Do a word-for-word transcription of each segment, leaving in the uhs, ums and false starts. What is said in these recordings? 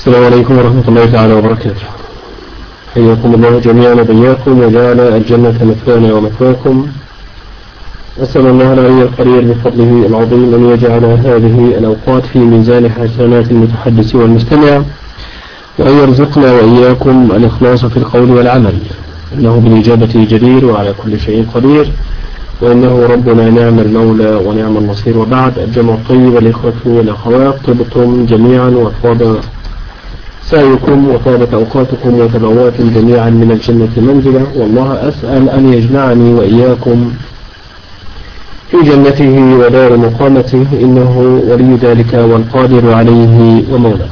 السلام عليكم ورحمة الله تعالى وبركاته. حياكم الله جميعا وبياكم وجعل الجنة مثوانا ومثواكم. أسأل الله العلي القدير بفضله العظيم أن يجعل هذه الأوقات في ميزان حسنات المتحدث والمستمع، وأن يرزقنا وإياكم الإخلاص في القول والعمل، إنه بالإجابة جدير وعلى كل شيء قدير، وإنه ربنا نعم المولى ونعم النصير. وبعد، الجمع الطيب والإخوة والأخوات، طبتم جميعا وطاب سعيكم وطابت أوقاتكم وتبواتم جميعا من الجنة منزلا، والله أسأل أن يجمعني وإياكم في جنته ودار مقامته، إنه ولي ذلك والقادر عليه ومولاه.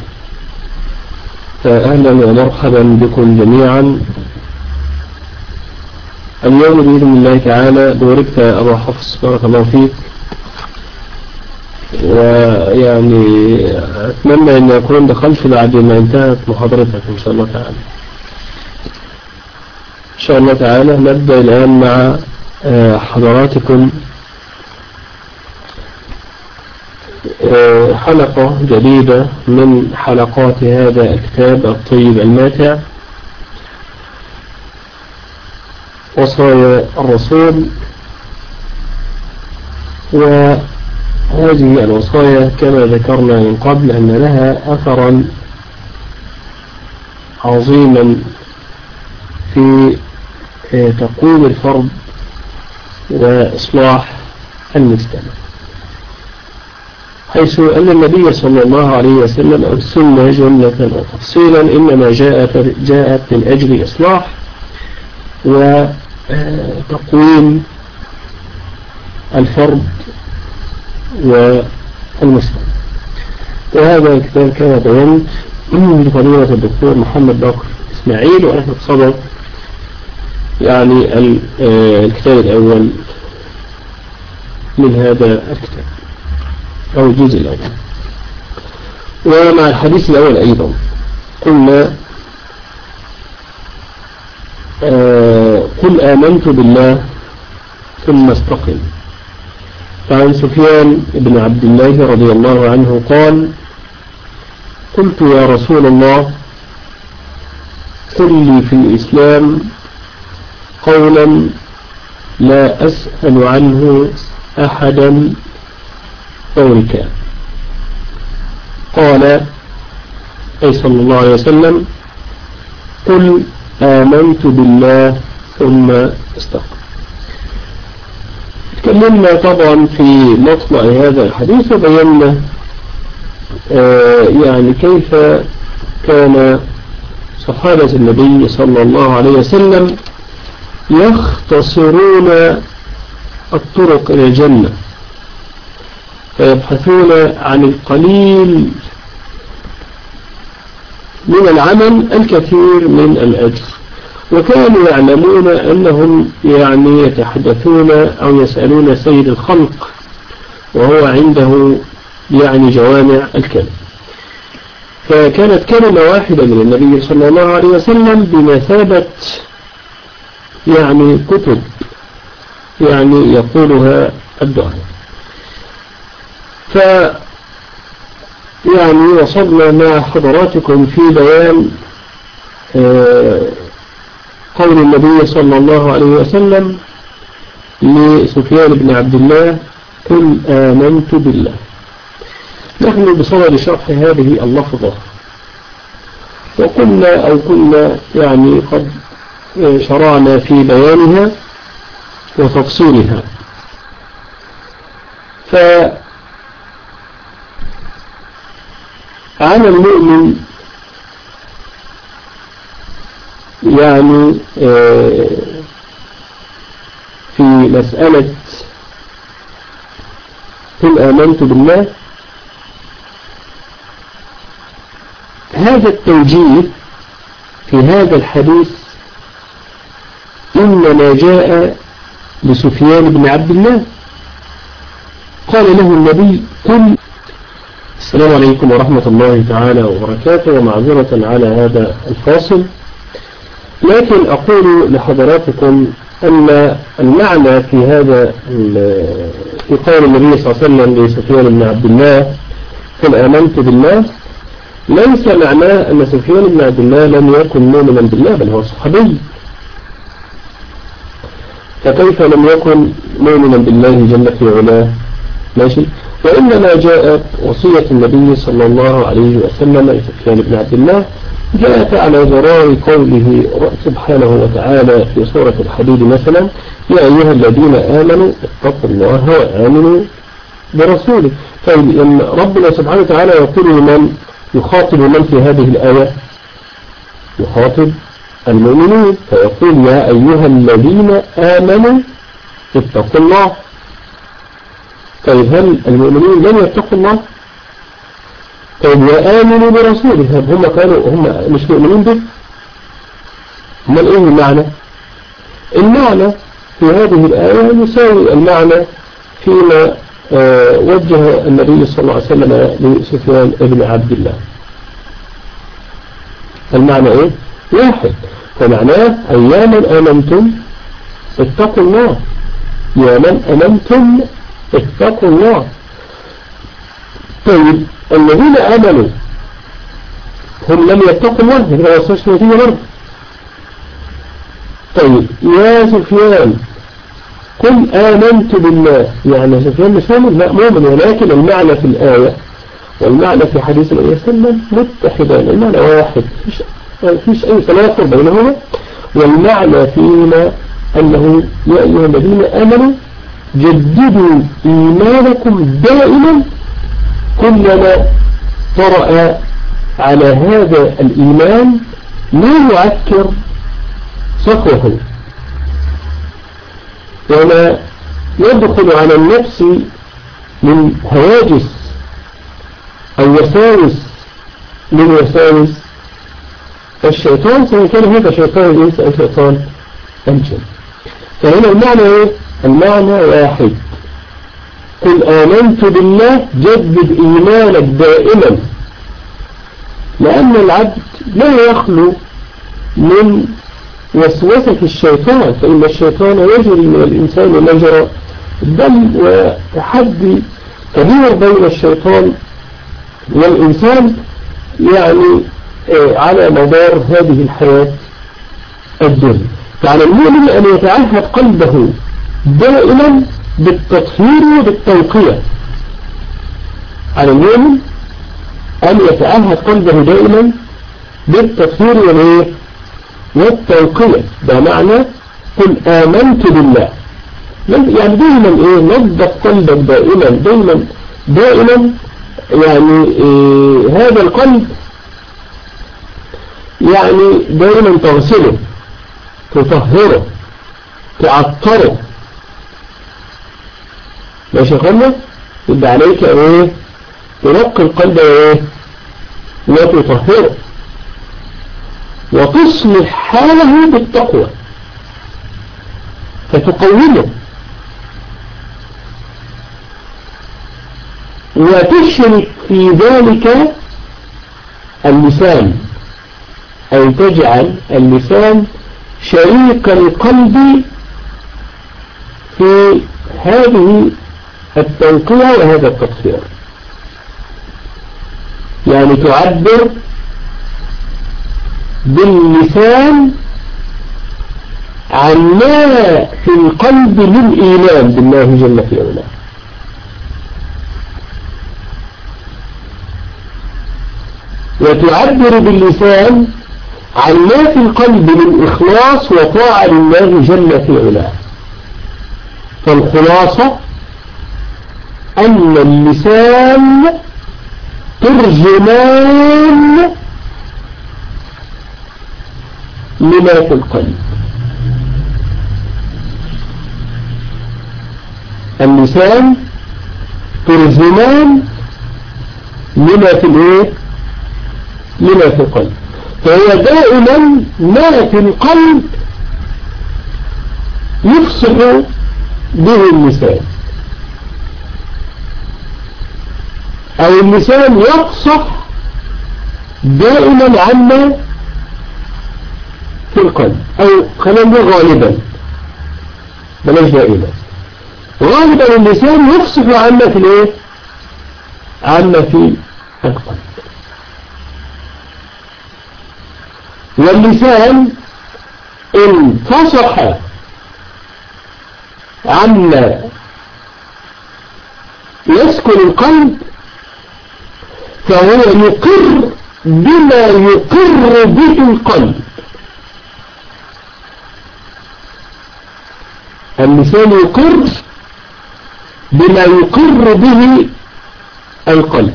فأهلا ومرحبا بكم جميعا. اليوم بإذن الله تعالى بوركت أبو حفص، بارك الله فيك، ويعني أتمنى أن أكون دخلت بعد ما انتهت محاضرتك إن شاء الله تعالى. إن شاء الله تعالى نبدأ الآن مع حضراتكم حلقة جديدة من حلقات هذا الكتاب الطيب الماتع، وصايا الرسول. وهذه الوصايا كما ذكرنا من قبل أن لها أثرا عظيما في تقويم الفرد وإصلاح المجتمع، حيث أن النبي صلى الله عليه وسلم السنة جملة وتفصيلا إنما جاءت جاءت من أجل إصلاح وتقويم الفرد والمجتمع. وهذا الكتاب كما بينت من فضيلة الدكتور محمد باقر إسماعيل ورحمة صدر، يعني الكتاب الأول من هذا الكتاب أو الجزء الأول. ومع الحديث الأول أيضا قلنا آه قل آمنت بالله ثم استقم. فعن سفيان بن عبد الله رضي الله عنه قال: قلت يا رسول الله قل لي في الإسلام قولا لا أسأل عنه أحدا غيرك. قال أي صلى الله عليه وسلم: قل آمنت بالله ثم استقم. تكلمنا طبعا في مطلع هذا الحديث وبينا آه يعني كيف كان صحابة النبي صلى الله عليه وسلم يختصرون الطرق إلى الجنة، فيبحثون عن القليل من العمل الكثير من الأجر. وكانوا يعلمون أنهم يعني يتحدثون أو يسألون سيد الخلق، وهو عنده يعني جوامع الكلم. فكانت كلمة واحدة من النبي صلى الله عليه وسلم بمثابة يعني كتب يعني يقولها الدعاء. ف يعني وصلنا مع حضراتكم في بيان آه قول النبي صلى الله عليه وسلم لسفيان بن عبد الله: قل آمنت بالله. نحن بصدد شرح هذه اللفظة، وقلنا أو كنا يعني قد شرعنا في بيانها وتفصيلها. فعلى المؤمن يعني في مسألة قل آمنت بالله، هذا التوجيه في هذا الحديث إنما جاء لسفيان بن عبد الله. قال له النبي: قل. السلام عليكم ورحمة الله تعالى وبركاته، ومعذرة على هذا الفاصل، لكن أقول لحضراتكم أن المعنى في هذا في قول النبي صلى الله عليه وسلم لسفيان بن عبد الله: قل آمنت بالله، ليس معناه أن سفيان بن عبد الله لم يكن مؤمنا بالله، بل هو صحابي، فكيف لم يكن مؤمنا بالله جل في علاه؟ ماشي. وإنما جاءت وصية النبي صلى الله عليه وسلم لسفيان بن عبد الله جاءت على غرار قوله سبحانه وتعالى في سورة الحديد مثلا: يا أيها الذين آمنوا اتقوا الله وآمنوا برسوله. طيب لما ربنا سبحانه وتعالى يقول من يخاطب من في هذه الآية؟ يخاطب المؤمنين، فيقول: يا أيها الذين آمنوا اتقوا الله. طيب هل المؤمنين لم يتقوا الله؟ طيب وآمنوا برسوله، هم كانوا هم مش مؤمنين به؟ هم ايه المعنى؟ المعنى في هذه الآية يساوي المعنى فيما آه وجه النبي صلى الله عليه وسلم لسفيان بن عبد الله. المعنى ايه؟ واحد. فمعناه: أي يا من آمنتم اتقوا الله، يا من آمنتم اتقوا الله. طيب الذين آمنوا هم لم يتقوا الله، لكن ما وصلش نتيجة برضه. طيب يا سفيان قل آمنت بالله، يعني سفيان مش مؤمن؟ لا مؤمن، ولكن المعنى في الآية والمعنى في حديث النبي صلى الله عليه وسلم متحدان، المعنى واحد، ما فيش أي تناقض بينهما. والمعنى فيما أنه يا أيها الذين آمنوا جددوا إيمانكم دائما كلما طرأ على هذا الإيمان لا يعكر صفوه ولا يدخل على النفس من هواجس أو وساوس من وساوس الشيطان، سواء كان هذا شيطان الإنس أو شيطان الجن. فهنا المعنى إيه؟ المعنى واحد: قل آمنت بالله، جدد إيمانك دائما، لأن العبد لا يخلو من وسوسة الشيطان، فإن الشيطان يجري من الإنسان مجرى الدم، وتحدي كبير بين الشيطان والإنسان يعني على مدار هذه الحياة الدنيا. فعلى المؤمن أن يتعهد قلبه دائما بالتطهير وبالتنقية. على المؤمن أن يتعهد قلبه دائما بالتطهير والتنقية. ده معنى قل آمنت بالله، يعني دائما إيه؟ نظف قلبك دائما دائما دائما، يعني إيه هذا القلب يعني دائما تغسله، تطهره، تعطره. ماشي يا اخوانا؟ يبقى عليك ايه؟ تنقي القلب ايه؟ وتطهره وتصلح حاله بالتقوى فتقومه وتشرك في ذلك اللسان، أو تجعل اللسان شريك القلب في هذه التنقية وهذا التطهير. يعني تعبر باللسان عن ما في القلب من إيمان بالله جل في علاه، وتعبر باللسان عن ما في القلب من إخلاص وطاعة لله جل في علاه. فالخلاصة أن اللسان ترجمان لما في القلب. اللسان ترجمان لما في الايه؟ لما في القلب. فهو دائما ما في القلب يفصح به اللسان، أو اللسان يفصح دائما عما في القلب، أو خلينا نقول غالبا، بلاش دائما، غالبا اللسان يفصح عما في الايه؟ عما في القلب. واللسان إن فصح عما يسكن القلب فهو يقر بما يقر به القلب. اللسان يقر بما يقر به القلب،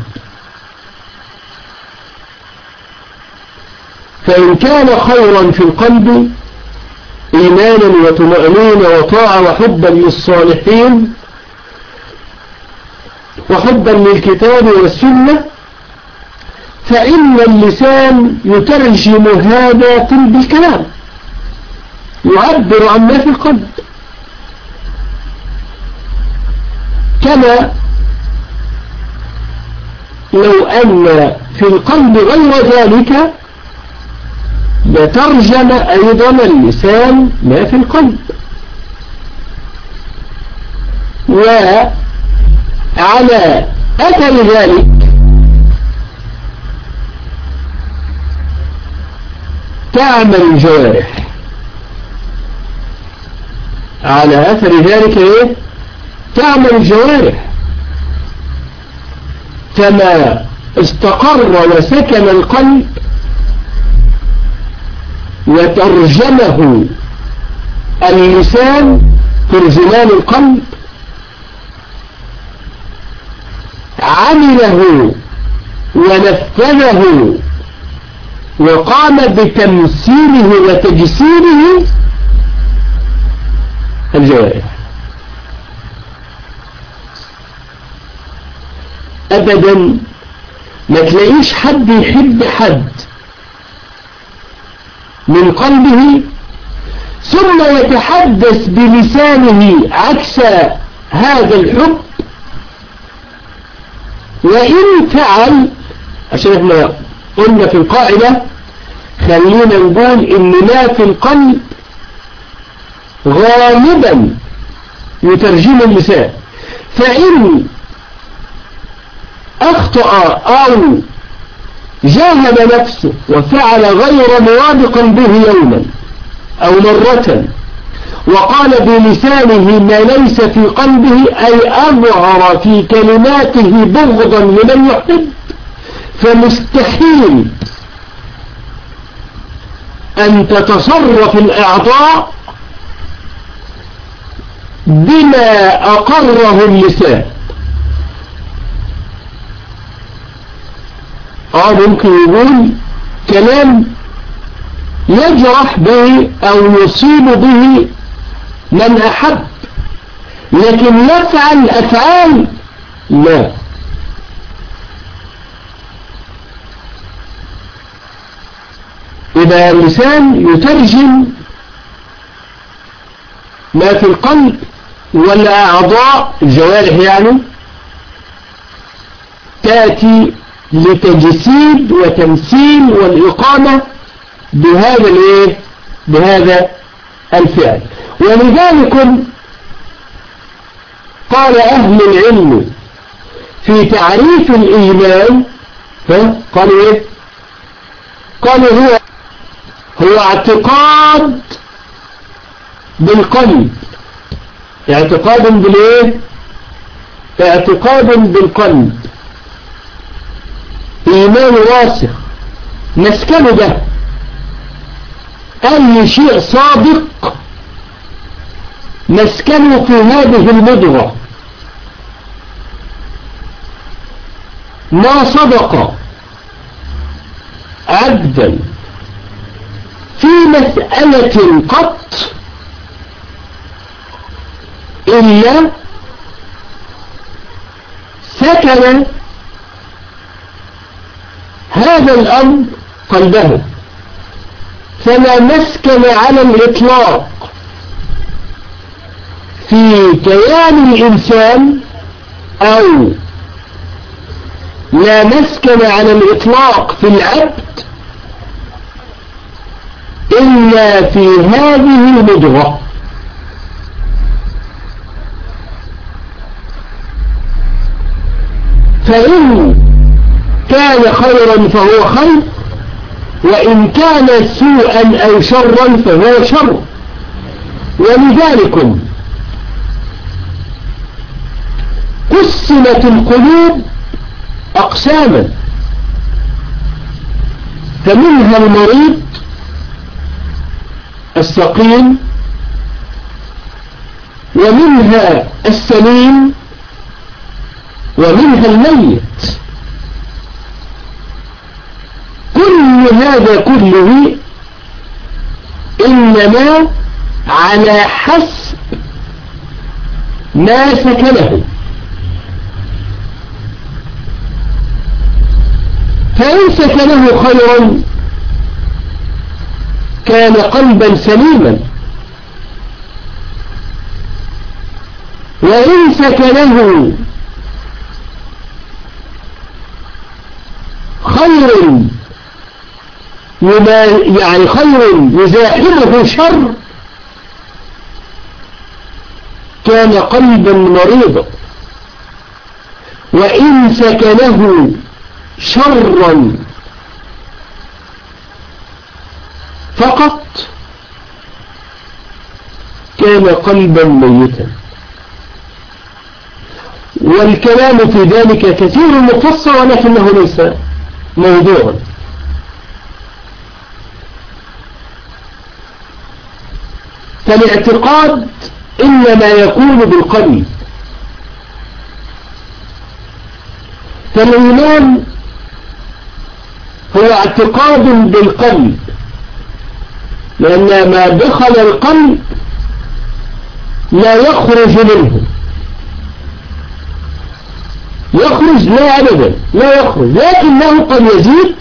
فإن كان خيرا في القلب إيمانا وطمأنينة وطاعة وحبا للصالحين وحبا للكتاب والسنة، فإن اللسان يترجم هذا بالكلام، يعبر عن ما في القلب، كما لو أن في القلب غير ذلك لترجم أيضا اللسان ما في القلب. وعلى أثر ذلك تعمل الجوارح، على أثر ذلك إيه؟ تعمل الجوارح، كما استقر وسكن القلب وترجمه اللسان ترجمان القلب، عمله ونفذه وقام بتمثيله وتجسيده الجوارح. أبدا ما تلاقيش حد يحب حد من قلبه ثم يتحدث بلسانه عكس هذا الحب، وإن فعل، عشان احنا قلنا في القاعدة خلينا نقول إن ما في القلب غالبا يترجم اللسان، فإن أخطأ أو جاهد نفسه وفعل غير موافق به يوما أو مرة وقال بلسانه ما ليس في قلبه، أي أظهر في كلماته بغضا لمن يحب، فمستحيل أن تتصرف الأعضاء بما أقره اللسان. آه ممكن يقول كلام يجرح به أو يصيب به من أحب، لكن يفعل أفعال لا. إذا اللسان يترجم ما في القلب، والأعضاء الجوارح يعني تأتي لتجسيد وتمثيل والإقامة بهذا الايه بهذا الفعل. ولذلك قال أهل العلم في تعريف الإيمان، قالوا ايه قالوا هو هو اعتقاد بالقلب، اعتقاد بالايه اعتقاد بالقلب، إيمان راسخ مسكنه ده أي شيء صادق مسكنه في هذه المضغة، ما صدق عبدا في مسألة قط إلا سكن هذا الأمر قلبه، فلا مسكن على الإطلاق في كيان الإنسان، أو لا مسكن على الإطلاق في العبد إلا في هذه المضغة. فإن كان خيرا فهو خير، وإن كان سوءا أو شرا فهو شر. ولذلك قسمت القلوب أقساما، فمنها المريض السقيم، ومنها السليم، ومنها الميت. كل هذا كله إنما على حسب ما سكنه. فإن سكنه خيرا كان قلبا سليما، وإن سكنه خير يعني خير يزاحمه شر كان قلبا مريضا. وإن سكنه شرا فقط كان قلبا ميتا. والكلام في ذلك كثير مفصل ولكنه ليس موضوعا. فالاعتقاد إنما يكون بالقلب. فالإيمان هو اعتقاد بالقلب، لأن ما دخل القلب لا يخرج منه. يخرج لا أبدا، لا يخرج، لكنه قد يزيد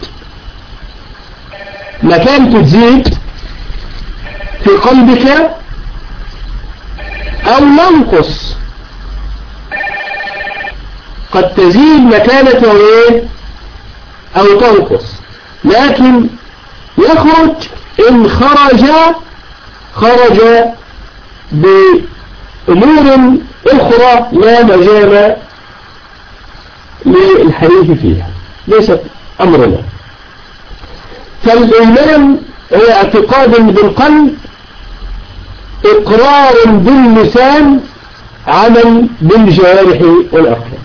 مكانته، تزيد في قلبك أو ينقص. قد تزيد مكانته إيه أو تنقص، لكن يخرج إن خرج خرج بأمور أخرى لا مجال للحديث فيها، ليست أمرنا. فالإيمان هو اعتقاد بالقلب، إقرار باللسان، عمل بالجوارح والأركان.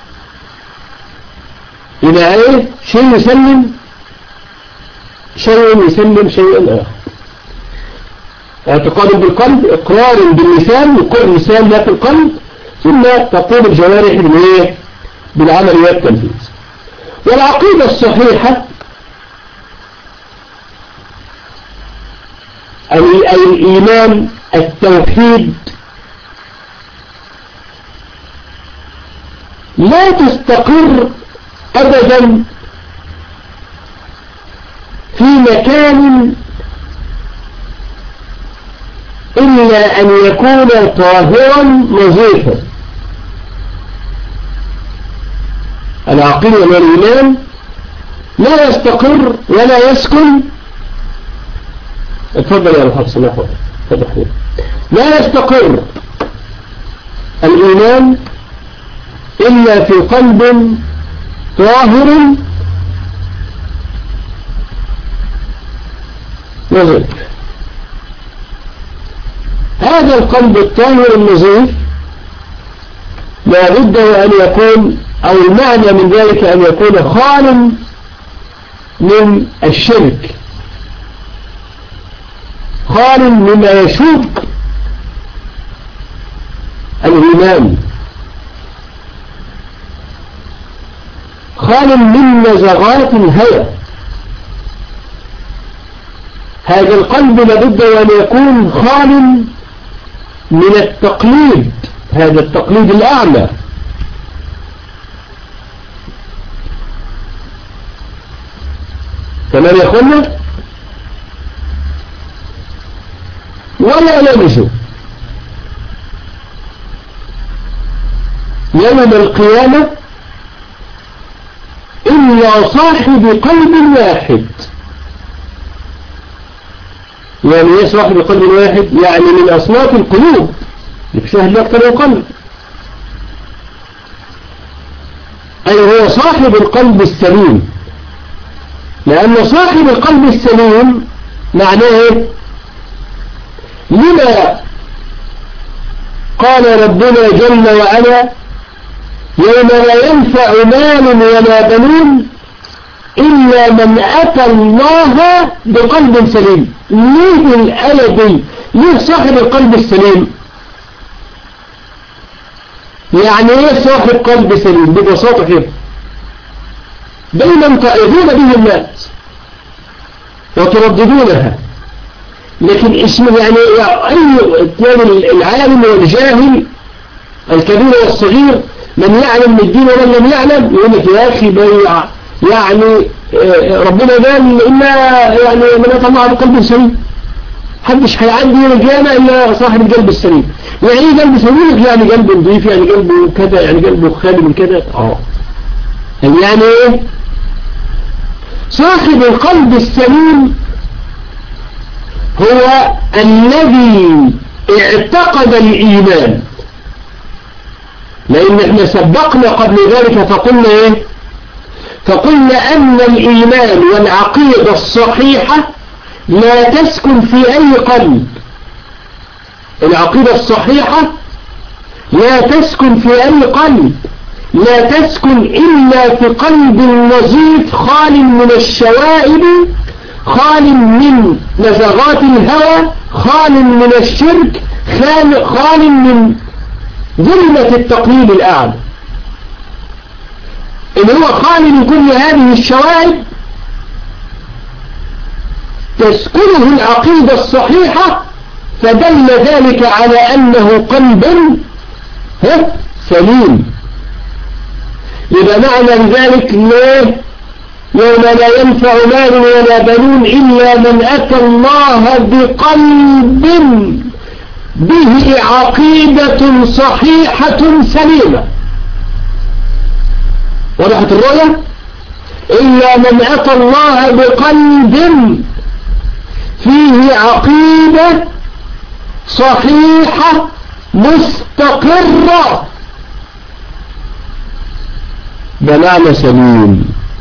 إذا إيه شيء يسلم شيء يسلم شيء آخر. اعتقاد بالقلب، إقرار باللسان، يقر اللسان لا في القلب، ثم تقوم الجوارح بالإيه بالعمل والتنفيذ. والعقيدة الصحيحة أي الإيمان التوحيد لا تستقر أبدا في مكان إلا أن يكون طاهرا نظيفا. العقيدة والإيمان لا يستقر ولا يسكن. اتفضل يا الحق سماح فتح. لا يستقر الإيمان إلا في قلب طاهر نظيف. هذا القلب الطاهر النظيف لا بد أن يكون، أو المعنى من ذلك أن يكون خال من الشرك، خال مما يشوب الإيمان، خال من نزغات الهوى. هذا القلب لابد أن يكون خال من التقليد، هذا التقليد الأعمى. تمام يا أخوانا؟ ولا يلمس يوم القيامة إلا صاحب قلب واحد. يعني ايه صاحب قلب واحد؟ يعني من أصناف القلوب يشاهد أكثر القلب، أي هو صاحب القلب السليم لأن صاحب القلب السليم معناه لما قال ربنا جل وعلا يوم لا ينفع مال ولا بنون إلا من أتى الله بقلب سليم. ليه الآية دي؟ ليه صاحب القلب السليم؟ يعني ايه صاحب قلب سليم ببساطة كده؟ دايما تعظون به الناس وترددونها، لكن اسم يعني أي العالم والجاهل الكبير والصغير من يعلم من الدين ومن لم يعلم يقول لك يا أخي بيع يعني ربنا قال إلا يعني من أتى الله بقلب سليم، محدش هيعدي من الجامع إلا صاحب القلب السليم. يعني ايه قلب سليم؟ يعني قلبه نظيف، يعني قلبه كذا، يعني قلبه خالي من كذا. اه يعني ايه صاحب القلب السليم؟ هو الذي اعتقد الإيمان، لأن احنا سبقنا قبل ذلك فقلنا ايه؟ فقلنا أن الإيمان والعقيدة الصحيحة لا تسكن في أي قلب. العقيدة الصحيحة لا تسكن في أي قلب، لا تسكن إلا في قلب نظيف خال من الشوائب، خال من نزغات الهوى، خال من الشرك، خال من ظلمة التقليل الأعلى، اللي هو خال من كل هذه الشوائب تسكنه العقيدة الصحيحة، فدل ذلك على أنه قلب سليم. يبقى معنى ذلك ليه يوم لا ينفع مال ولا بنون إلا من أتى الله بقلب به عقيدة صحيحة سليمة. وضحت الرؤية؟ إلا من أتى الله بقلب فيه عقيدة صحيحة مستقرة، ده معنى سليم.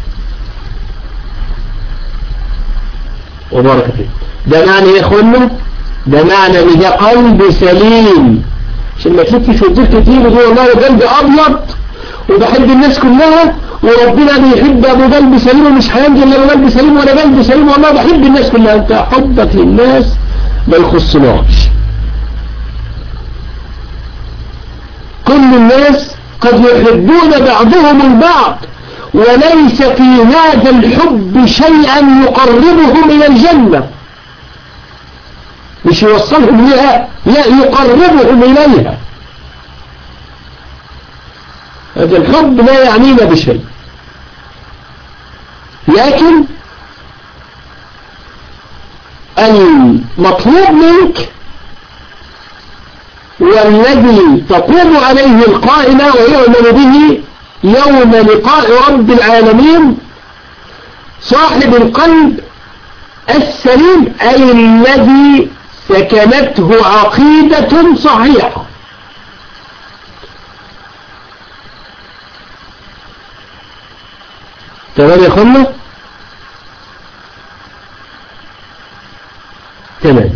وبارك فيك. ده معنى يا اخوانا، ده معنى ان ده قلب سليم. عشان ما تلفش وتدير كتير وتقول والله قلب ابيض وبحب الناس كلها وربنا بيحب ابو قلب سليم ومش هينجي الا ابو قلب سليم وانا قلب سليم والله بحب الناس كلها. انت حبك للناس ما يخصناش. كل الناس قد يحبون بعضهم البعض وليس في هذا الحب شيئا يقربهم إلى الجنة، مش يوصلهم لها، لا يقربهم إليها. هذا الحب لا يعنينا بشيء، لكن المطلوب منك والذي تقوم عليه القائمة ويؤمن به يوم لقاء رب العالمين صاحب القلب السليم، أي الذي سكنته عقيدة صحيحة. تمام يا أخوانا؟ تمام.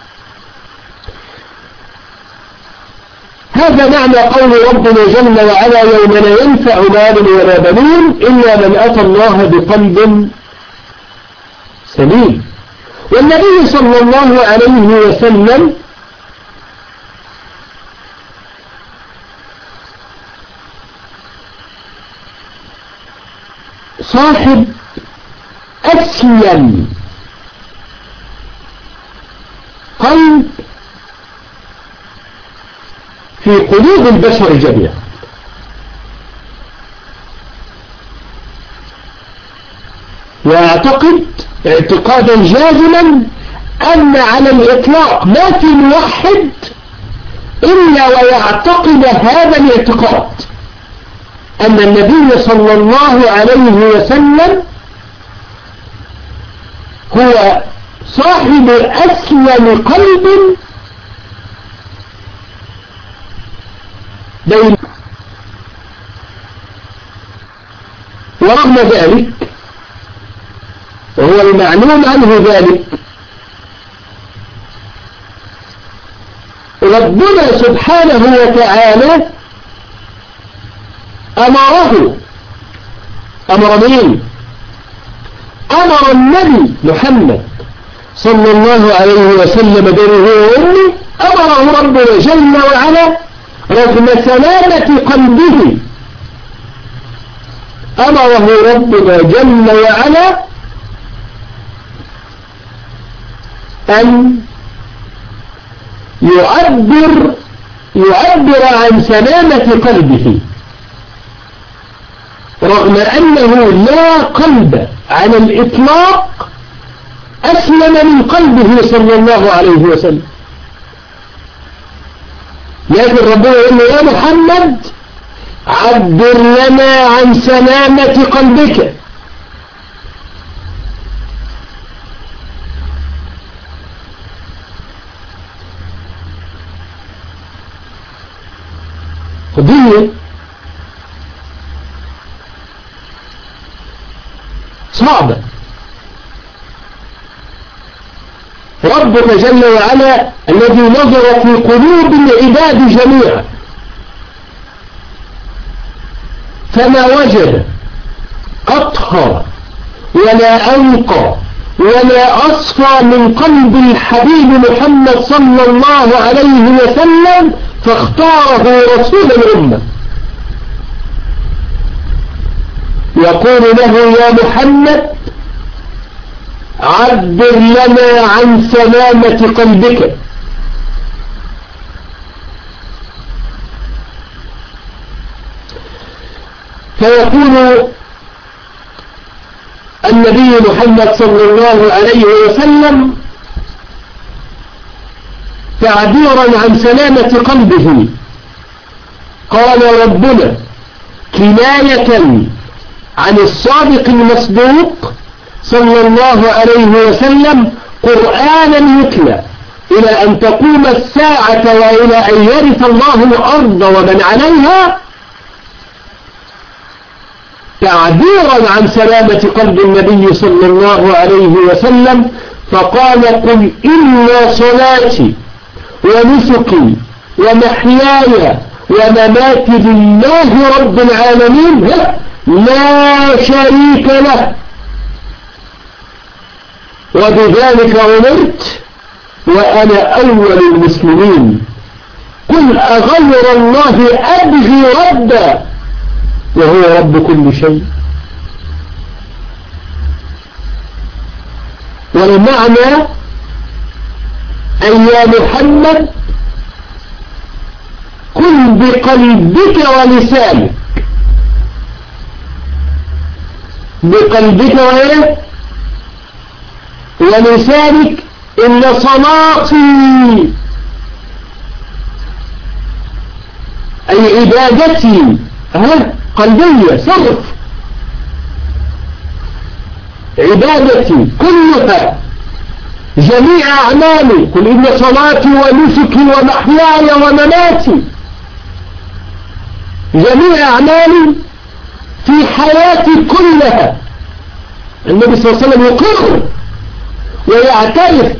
هذا معنى قول ربنا جل وعلا يوم لا ينفع مال ولا بنون إلا من أتى الله بقلب سليم. والنبي صلى الله عليه وسلم صاحب أسلم قلب في قلوب البشر جميعا، ويعتقد اعتقادا جازما أن على الإطلاق ما في موحد إلا ويعتقد هذا الاعتقاد، أن النبي صلى الله عليه وسلم هو صاحب أسلم قلب بين. ورغم ذلك وهو المعلوم عنه ذلك. ربنا سبحانه وتعالى أمره، أمر مين؟ أمر النبي محمد صلى الله عليه وسلم بنه وأمه، أمره ربنا جل وعلا رغم سلامة قلبه، أمره ربنا جل وعلا أن يعبر يعبر عن سلامة قلبه، رغم أنه لا قلب على الإطلاق أسلم من قلبه صلى الله عليه وسلم. لكن ربنا يقول له يا محمد عبر لنا عن سلامة قلبك. قضية صعبة. ربك جل وعلا الذي نظر في قلوب العباد جميعا فما وجد أطهر ولا أنقى ولا أصفى من قلب الحبيب محمد صلى الله عليه وسلم، فاختاره رسول الأمة. يقول له يا محمد عبر لنا عن سلامة قلبك. فيقول النبي محمد صلى الله عليه وسلم تعبيرا عن سلامة قلبه، قال ربنا كناية عن الصادق المصدوق صلى الله عليه وسلم قرآنا يتلى إلى أن تقوم الساعة وإلى أن يرث الله الأرض ومن عليها، تعبيرا عن سلامة قلب النبي صلى الله عليه وسلم، فقال قل إن صلاتي ونسكي ومحياي ومماتي لله رب العالمين لا شريك له وبذلك أمرت وأنا أول المسلمين. قل أغير الله أبغي ربا وهو رب كل شيء. والمعنى أن يا محمد قل بقلبك ولسانك، بقلبك ولسانك إن صلاتي أي عبادتي ها قلبية صرف عبادتي كلها جميع أعمالي، قل إن صلاتي ونسكي ومحياي ومماتي جميع أعمالي في حياتي كلها. النبي صلى الله عليه وسلم يقر ويعترف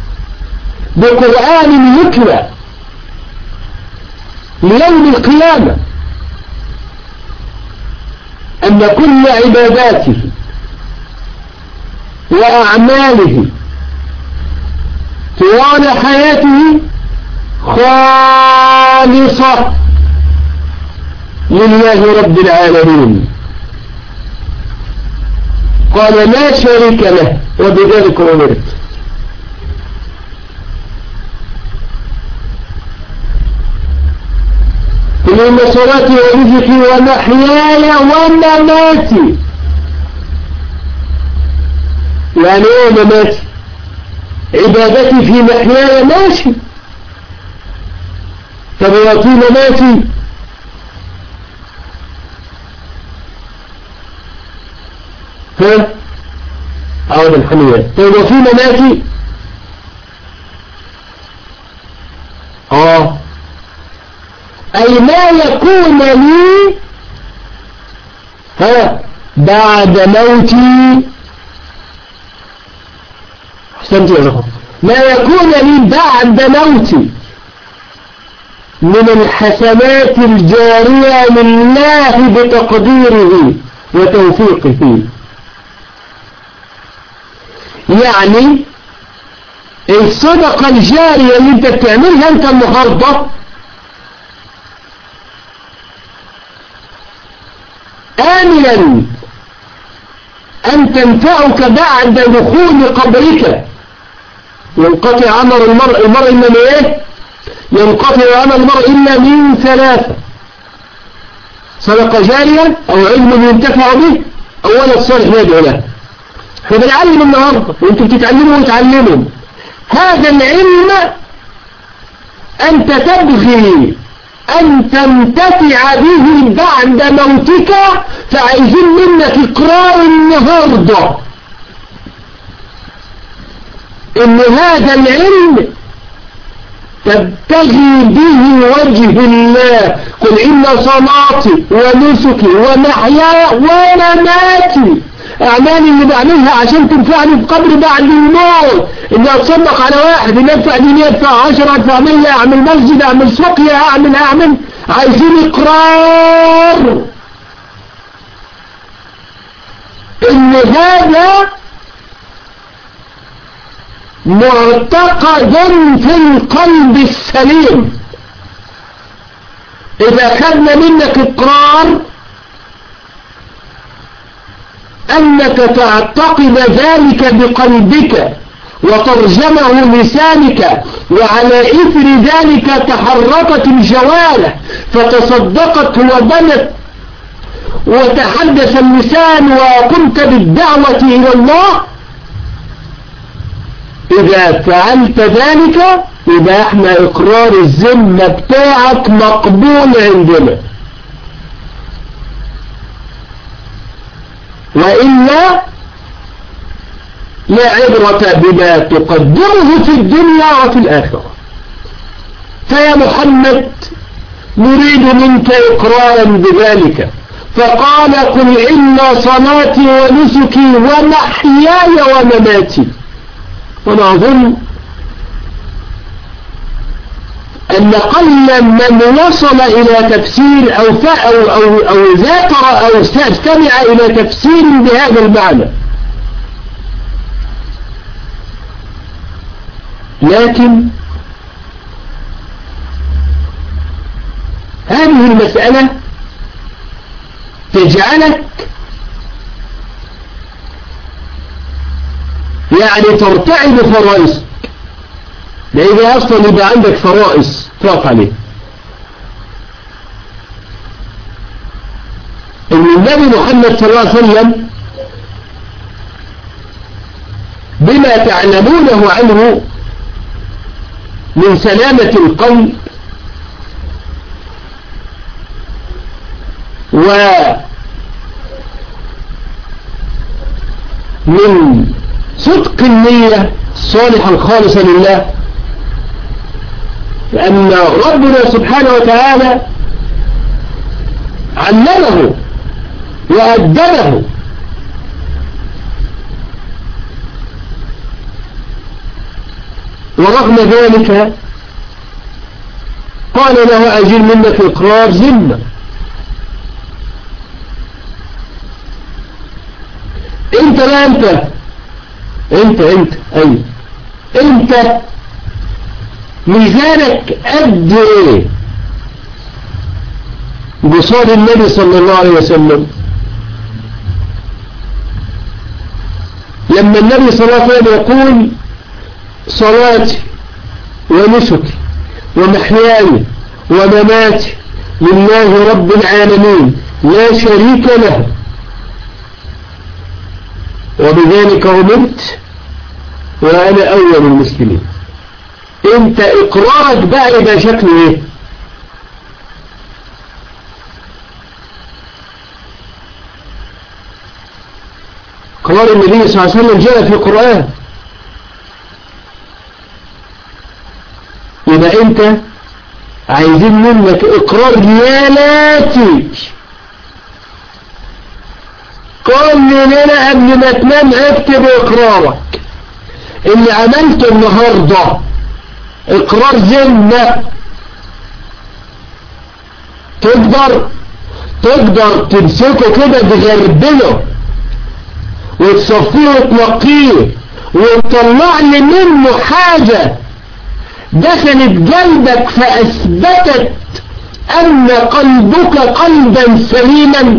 بقرآن يتلى ليوم القيامة أن كل عباداته وأعماله طوال حياته خالصة لله رب العالمين. قال لا شريك له وبذلك أمرت. قل إن صلاتي ونسكي ومحياي ومماتي، يعني ايه مماتي؟ عبادتي في محياي ماشي، طب وفي مماتي ها أعود الحمية، طب وفي مماتي اه أي ما يكون لي ها بعد موتي ما يكون لي بعد موتي من الحسنات الجارية لله بتقديره وتوفيقه. يعني الصدقة الجارية اللي انت بتعملها انت النهاردة آملا أن تنفعك بعد دخول قبرك. ينقطع عمل المرء المرء إلا من إيه؟ ينقطع عمل المرء إلا من ثلاثة: صدقة جارية أو علم ينتفع به أو ولد صالح يدعو له. فبنعلم النهاردة وانتم بتتعلموا وتعلموا هذا العلم أنت تبغي أن تنتفع به بعد موتك، فعايزين منك إقرار النهاردة إن هذا العلم تبتغي به وجه الله. قل إن صلاتي ونسكي ومحياي ومماتي، أعمالي اللي بعملها عشان تنفعني في قبر بعد الموت، إني أتصدق على واحد، إني أدفع دنيا، أدفع عشرة، أدفع مية، أعمل مسجد، أعمل سقيا، أعمل أعمل عايزين إقرار إن هذا معتقد في القلب السليم. إذا أخذنا منك إقرار أنك تعتقد ذلك بقلبك وترجمه لسانك، وعلى إثر ذلك تحركت الجوارح فتصدقت وبنت وتحدث اللسان وقمت بالدعوة إلى الله، إذا فعلت ذلك يبقى احنا إقرار الذمة بتاعك مقبول عندنا، وإلا لا عبرة بما تقدمه في الدنيا وفي الآخرة. فيا محمد نريد منك إقرارا بذلك، فقال: قل إن صلاتي ونسكي ومحياي ومماتي. وأنا أظن أن قل من وصل إلى تفسير أو أو أو أو ذاكر أو استمع إلى تفسير بهذا المعنى. لكن هذه المسألة تجعلك يعني ترتعب فرائص، لأن أصلا يبقى عندك فرائص تقف عليه. إن النبي محمد صلى الله عليه وسلم بما تعلمونه عنه من سلامة القلب ومن صدق النية الصالحة الخالصة لله، لأن ربنا سبحانه وتعالى علمه وأدبه ورغم ذلك قال له: أجل منك إقرار ذمة. انت لا انت انت انت اي انت ميزانك قد ايه بصاد النبي صلى الله عليه وسلم؟ لما النبي صلى الله عليه وسلم يقول: صلاتي ونسكي ومحياي ومماتي لله رب العالمين لا شريك له وبذلك أمرت وأنا أول المسلمين، انت إقرارك بقى يبقى شكله ايه؟ إقرار النبي صلى الله عليه وسلم جاء في القرآن، يبقى انت عايزين منك إقرار ريالاتي. كل ليلة قبل ما تنام اكتب إقرارك، اللي عملته النهاردة اقرار ذمة تقدر تقدر تمسكه كده تغربله وتصفيه وتنقيه وتطلع لي منه حاجة دخلت قلبك فأثبتت أن قلبك قلبا سليما.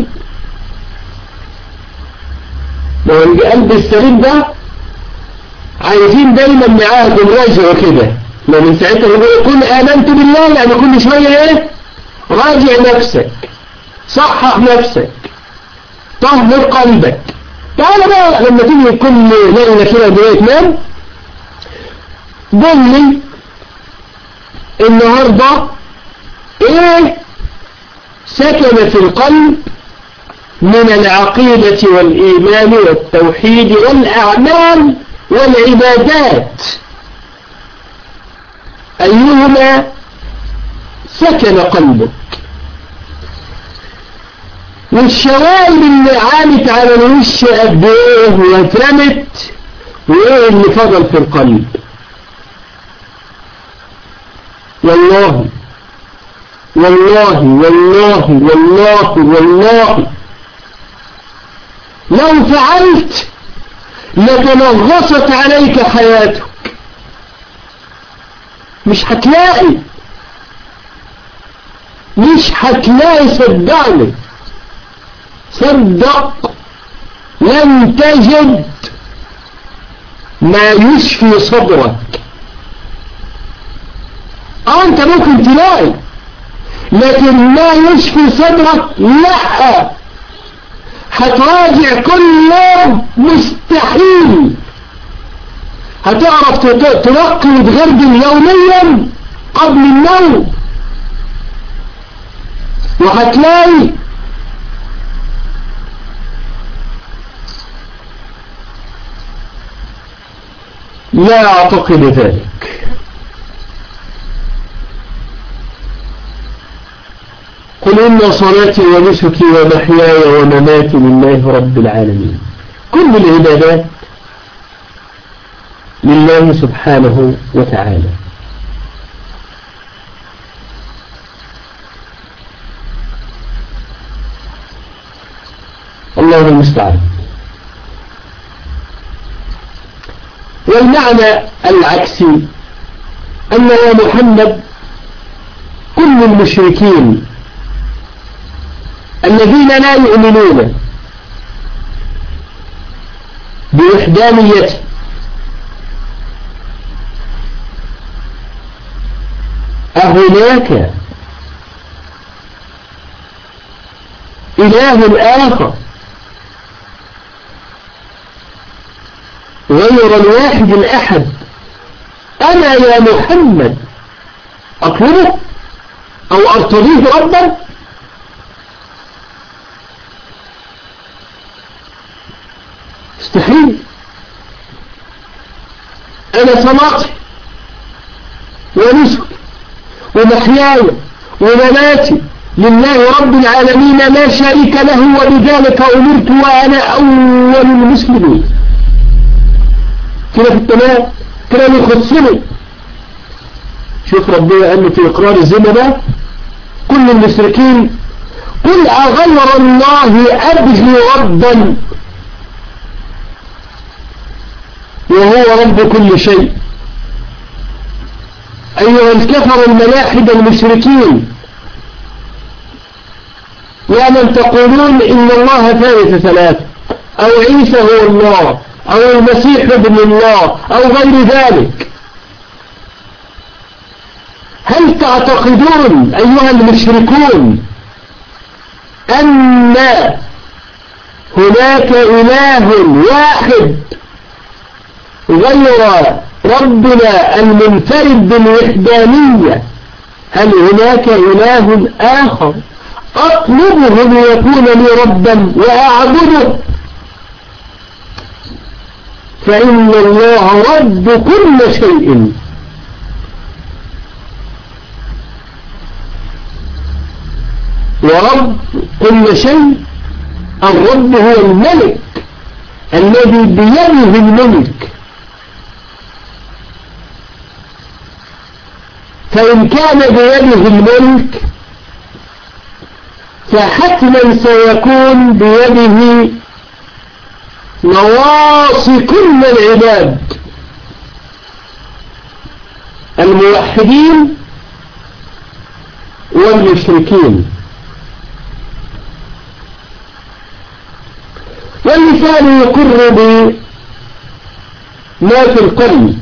لو القلب السليم ده عايزين دايما معاه نراجعه كده، لو من ساعتها يقول كل آمنت بالله يعني كل شوية ايه راجع نفسك، صحح نفسك، طهر قلبك. تعال بقى لما تيجي كل ليلة كده بداية تنام قول لي النهاردة ايه سكن في القلب من العقيدة والإيمان والتوحيد والأعمال والعبادات، أيهما سكن قلبك؟ والشوائب اللي عالت على الوش قد ايه واترمت وايه اللي فضل في القلب؟ والله والله والله والله والله لو فعلت لتنغصت عليك حياتك، مش هتلاقي مش هتلاقي صدقني صدق لن تجد ما يشفي صدرك. اه انت ممكن تلاقي لكن ما يشفي صدرك لا، هتراجع كل يوم مستحيل هتعرف تنقي وتغربل يوميا قبل النوم، وهتلاقي لا أعتقد ذلك. قل إن صلاتي ونسكي ومحياي ومماتي لله رب العالمين، كل العبادات لله سبحانه وتعالى. الله المستعان. والمعنى العكسي أن يا محمد كل المشركين الذين لا يؤمنون بوحدانيته أهناك إله آخر غير الواحد الأحد أنا يا محمد أطلبه أو أرتضيه ربا؟ استحيل. أنا صلاتي ونسكي ومحياي ومماتي لله رب العالمين لا شريك له، وبذلك أمرت وأنا أول المسلمين. كده في التمام كده يخصني. شوف ربنا قال في إقرار الذمة ده كل المشركين قل أغير الله أبغي ربا وهو رب كل شيء. أيها الكفر الملاحد المشركين يا من تقولون إن الله ثالث ثلاثة أو عيسى هو الله أو المسيح ابن الله أو غير ذلك، هل تعتقدون أيها المشركون أن هناك إله واحد غير ربنا المنفرد بالوحدانية؟ هل هناك إله آخر أطلبه ليكون لي ربا وأعبده؟ فإن الله رب كل شيء. ورب كل شيء الرب هو الملك الذي بيده الملك، فإن كان بيده الملك فحتما سيكون بيده نواصي كل العباد الموحدين والمشركين. واللسان يقر بما في القلب.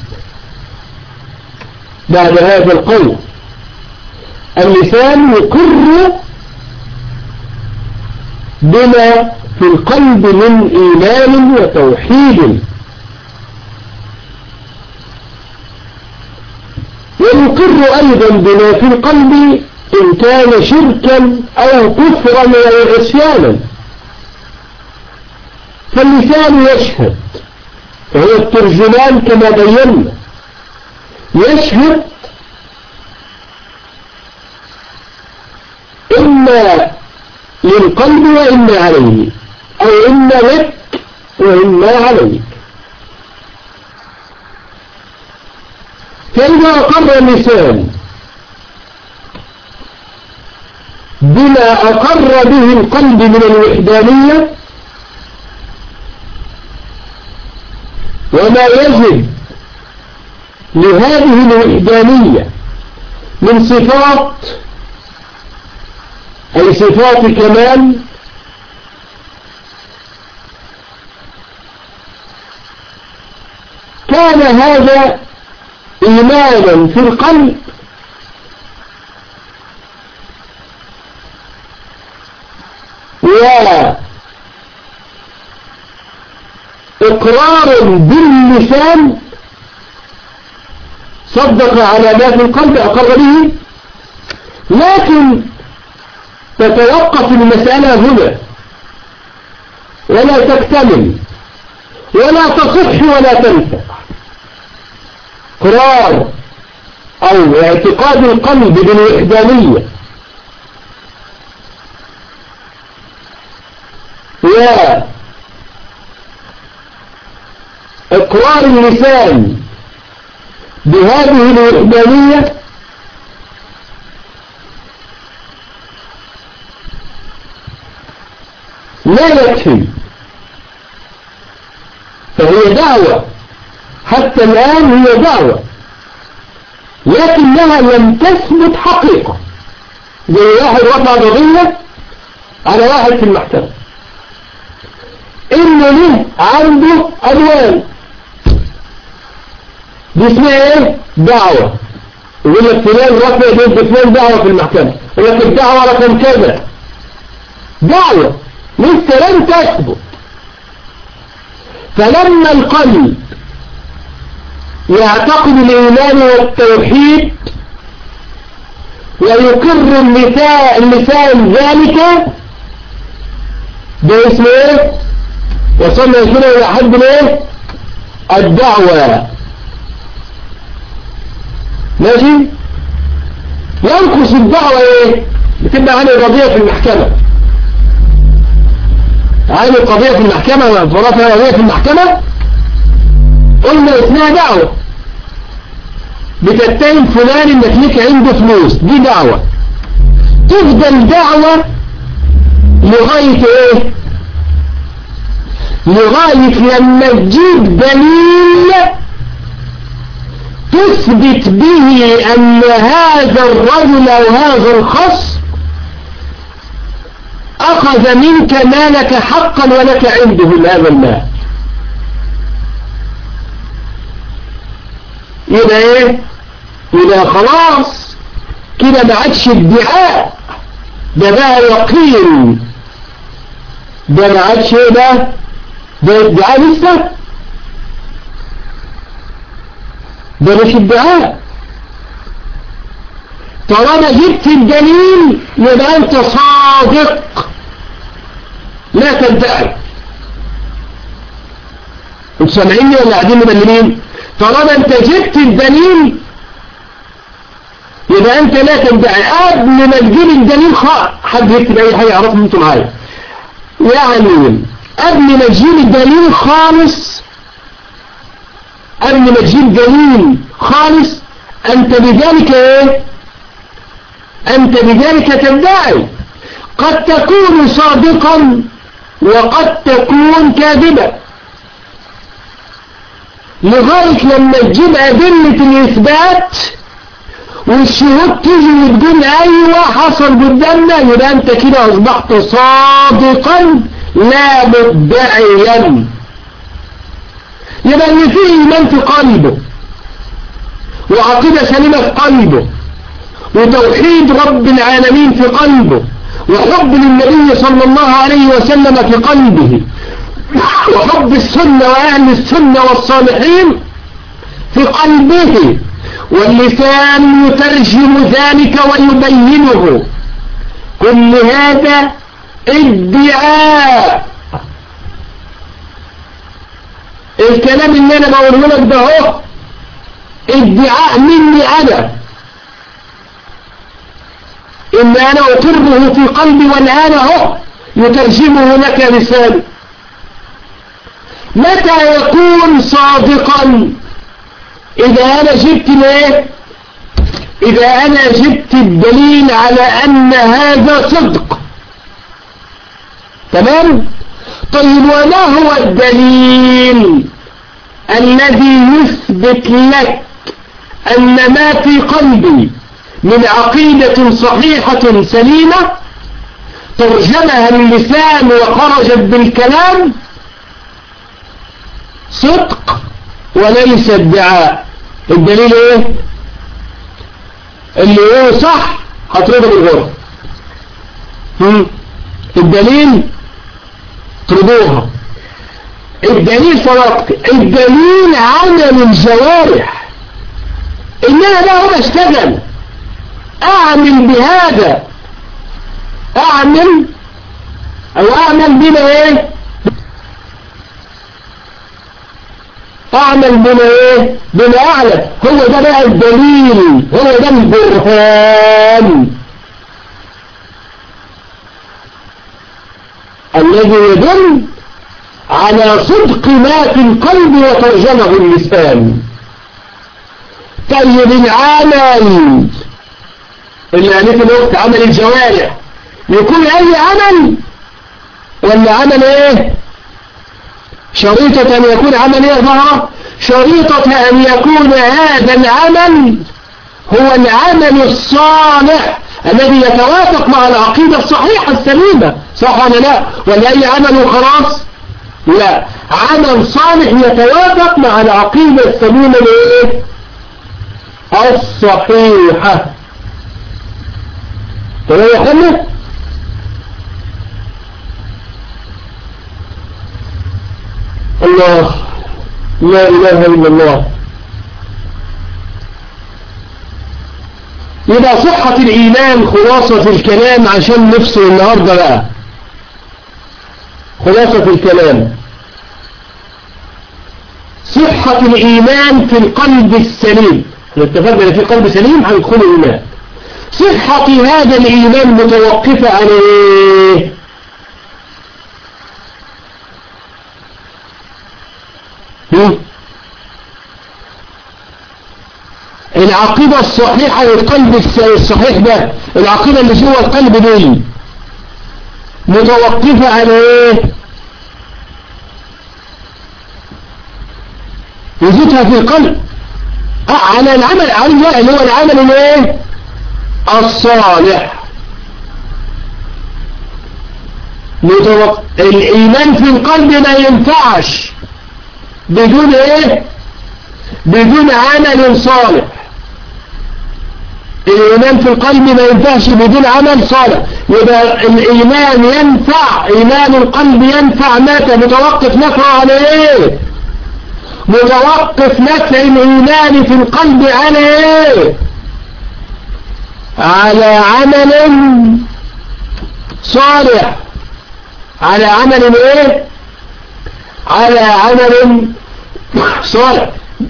بعد هذا القول اللسان يقر بما في القلب من إيمان وتوحيد، ويقر أيضا بما في القلب إن كان شركا أو كفرا أو عصيانا. فاللسان يشهد، فهو الترجمان كما بينا، يشهد إما للقلب وإما عليه، أو إما لك وإما عليك. فإذا أقر اللسان بما أقر به القلب من الوحدانية وما يجب لهذه الوحدانية من صفات، أي صفات كمال، كان هذا إيمانا في القلب وإقرار باللسان، صدق على ما في القلب أقر به. لكن تتوقف المسألة هنا ولا تكتمل ولا تصح ولا تنفع. إقرار أو اعتقاد القلب بالوحدانية وإقرار اللسان بهذه الوحدانية لا يكفي، فهي دعوة حتى الآن، هي دعوة لكنها لم تثبت حقيقة. زي واحد رفع قضية على واحد في المحكمة إنه له عنده أدوان، دي اسمها ايه؟ دعوة. يقول لك فلان رفع ضد فلان دعوة في المحكمة، يقول لك الدعوة رقم كذا، دعوة لسه لم تثبت. فلما القلب يعتقد الإيمان والتوحيد ويقر اللسان ذلك، ده اسمه ايه؟ وصلنا هنا إلى حد الايه؟ الدعوة. ماشي؟ ينقص الدعوة ايه؟ بتبقى عن القضية في المحكمة، عن القضية في المحكمة، فرفع قضية في المحكمة، قلنا اسمها دعوة. بتتهم فلان انك ليك عنده فلوس، دي دعوة. تفضل دعوة لغاية ايه؟ لغاية لما تجيب دليل تثبت به ان هذا الرجل او هذا الخصم اخذ منك مالك حقا ولك عنده هذا المال. يبقى ايه؟ يبقى خلاص كده ما عادش ادعاء، ده بقى يقين، ده ما عادش ايه ده؟ ده ادعاء لسه، ده مش ادعاء. طالما جبت الدليل يبقى انت صادق، لا تدعي. انتوا سامعيني ولا قاعدين مبلمين؟ طالما انت جبت الدليل يبقى انت لا تدعي. قبل ما تجيب الدليل خالص، حد يكتب اي حاجه يعرفوا انتوا معايا، يعني قبل ما تجيب الدليل خالص، قبل ما تجيب دليل خالص أنت بذلك إيه؟ أنت بذلك تدعي. قد تكون صادقا وقد تكون كاذبا، لغاية لما تجيب أدلة الإثبات والشهود تيجي وتقول أيوة حصل قدامنا، يبقى أنت كده أصبحت صادقا لا مدعيا. يبقى اللي فيه إيمان في قلبه وعقيدة سليمة في قلبه وتوحيد رب العالمين في قلبه وحب للنبي صلى الله عليه وسلم في قلبه وحب السنة وأهل السنة والصالحين في قلبه، واللسان يترجم ذلك ويبينه. كل هذا ادعاء. الكلام اللي انا بقوله لك ده هو ادعاء مني انا، ان انا اقره في قلبي والان هو يترجمه لك لساني. متى يكون صادقا؟ إذا أنا جبت ليه؟ إذا أنا جبت الدليل على أن هذا صدق. تمام؟ طيب وما هو الدليل الذي يثبت لك أن ما في قلبي من عقيدة صحيحة سليمة ترجمها اللسان وخرجت بالكلام صدق وليس ادعاء؟ الدليل ايه؟ اللي هو صح هترده بالغرب. الدليل تردوها. الدليل صدقت. الدليل عمل الجوارح، ان انا بقى هو اشتغل اعمل بهذا، اعمل او اعمل بما ايه؟ اعمل بما ايه؟ بما اعلم. هو ده بقى الدليل، هو ده البرهان الذي يدل على صدق ما في القلب وترجمه اللسان. طيب العمل اللي يعني في الوقت عمل الجوارح يكون اي عمل ولا عمل ايه؟ شريطة أن يكون عمل ايه ظهره؟ شريطة أن يكون هذا العمل هو العمل الصالح الذي يتوافق مع العقيدة الصحيحة السليمة. صح ولا لا؟ ولا أي عمل وخلاص؟ لا، عمل صالح يتوافق مع العقيدة السليمة الايه؟ الصحيحة. تمام يا حمد؟ الله، لا إله إلا الله. يبقى صحة الإيمان خلاصة الكلام عشان نفصل النهاردة بقى. خلاصة الكلام: صحة الإيمان في القلب السليم. اتفقنا ان في قلب سليم هيدخل الإيمان. صحة هذا الإيمان متوقفة على ايه؟ العقيدة الصحيحة للقلب الصحيح ده، العقيدة اللي جوه القلب دي متوقفة على ايه؟ وجودها في القلب اه على العمل، على اللي هو العمل الايه؟ الصالح. متوقف. الايمان في القلب ما ينفعش بدون ايه؟ بدون عمل صالح. الإيمان في القلب ما ينفعش بدون عمل صالح. يبقى الإيمان ينفع، إيمان القلب ينفع متى؟ متوقف نفعه على إيه؟ متوقف نفع الإيمان في القلب على إيه؟ على عمل صالح. على عمل إيه؟ على عمل صالح.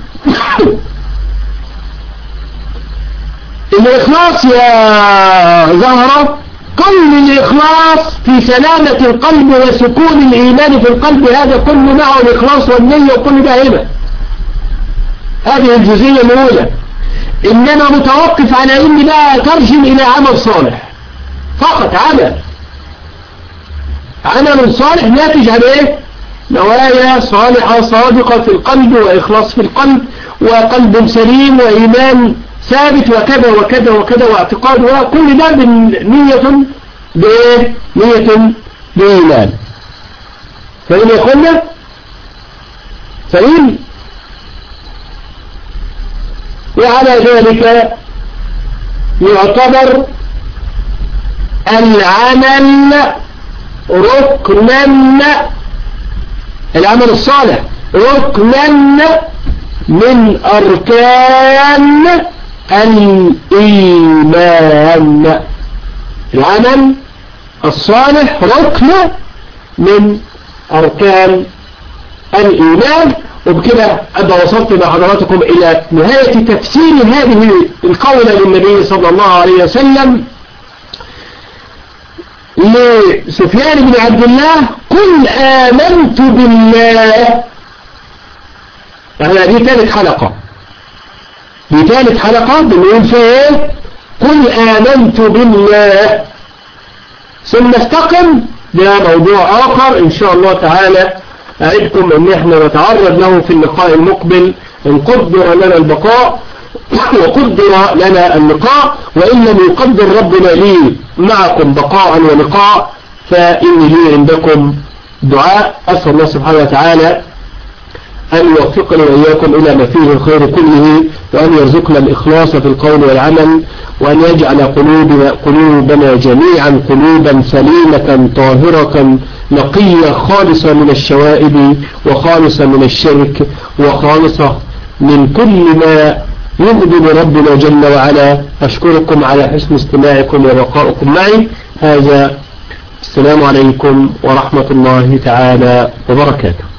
الإخلاص يا زهرة، كل الإخلاص في سلامة القلب وسكون الإيمان في القلب، هذا كل معه الإخلاص والنية وكل ده هنا. هذه الجزئية الأولى. إنما متوقف على إن بقى ترجم إلى عمل صالح فقط. عمل عمل صالح ناتج عن إيه؟ نوايا صالحة صادقة في القلب وإخلاص في القلب وقلب سليم وإيمان ثابت وكذا وكذا وكذا واعتقاد، وكل ده بنية بإيه؟ نية بإيمان. فإن يقولنا فإن وعلى ذلك يعتبر العمل ركنا، العمل الصالح ركنا من أركان الإيمان. العمل الصالح ركن من أركان الإيمان. وبكده أبقى وصلت مع حضراتكم إلى نهاية تفسير هذه القولة للنبي صلى الله عليه وسلم لسفيان بن عبد الله: قل آمنت بالله. يعني دي ثالث حلقة دي ثالث حلقة بنقول فيها قل آمنت بالله ثم استقم. ده موضوع آخر إن شاء الله تعالى أعدكم أن احنا نتعرض له في اللقاء المقبل إن قدر لنا البقاء وقدر لنا اللقاء، وإن لم يقدر ربنا لي معكم بقاء ولقاء فإني لي عندكم دعاء. أسأل الله سبحانه وتعالى أن يوفقنا وإياكم إلى ما فيه الخير كله، وأن يرزقنا الإخلاص في القول والعمل، وأن يجعل قلوبنا, قلوبنا جميعا قلوبا سليمة طاهرة نقية خالصة من الشوائب وخالصة من الشرك وخالصة من كل ما يغضب ربنا جل وعلا. أشكركم على حسن استماعكم وبقائكم معي. هذا السلام عليكم ورحمة الله تعالى وبركاته.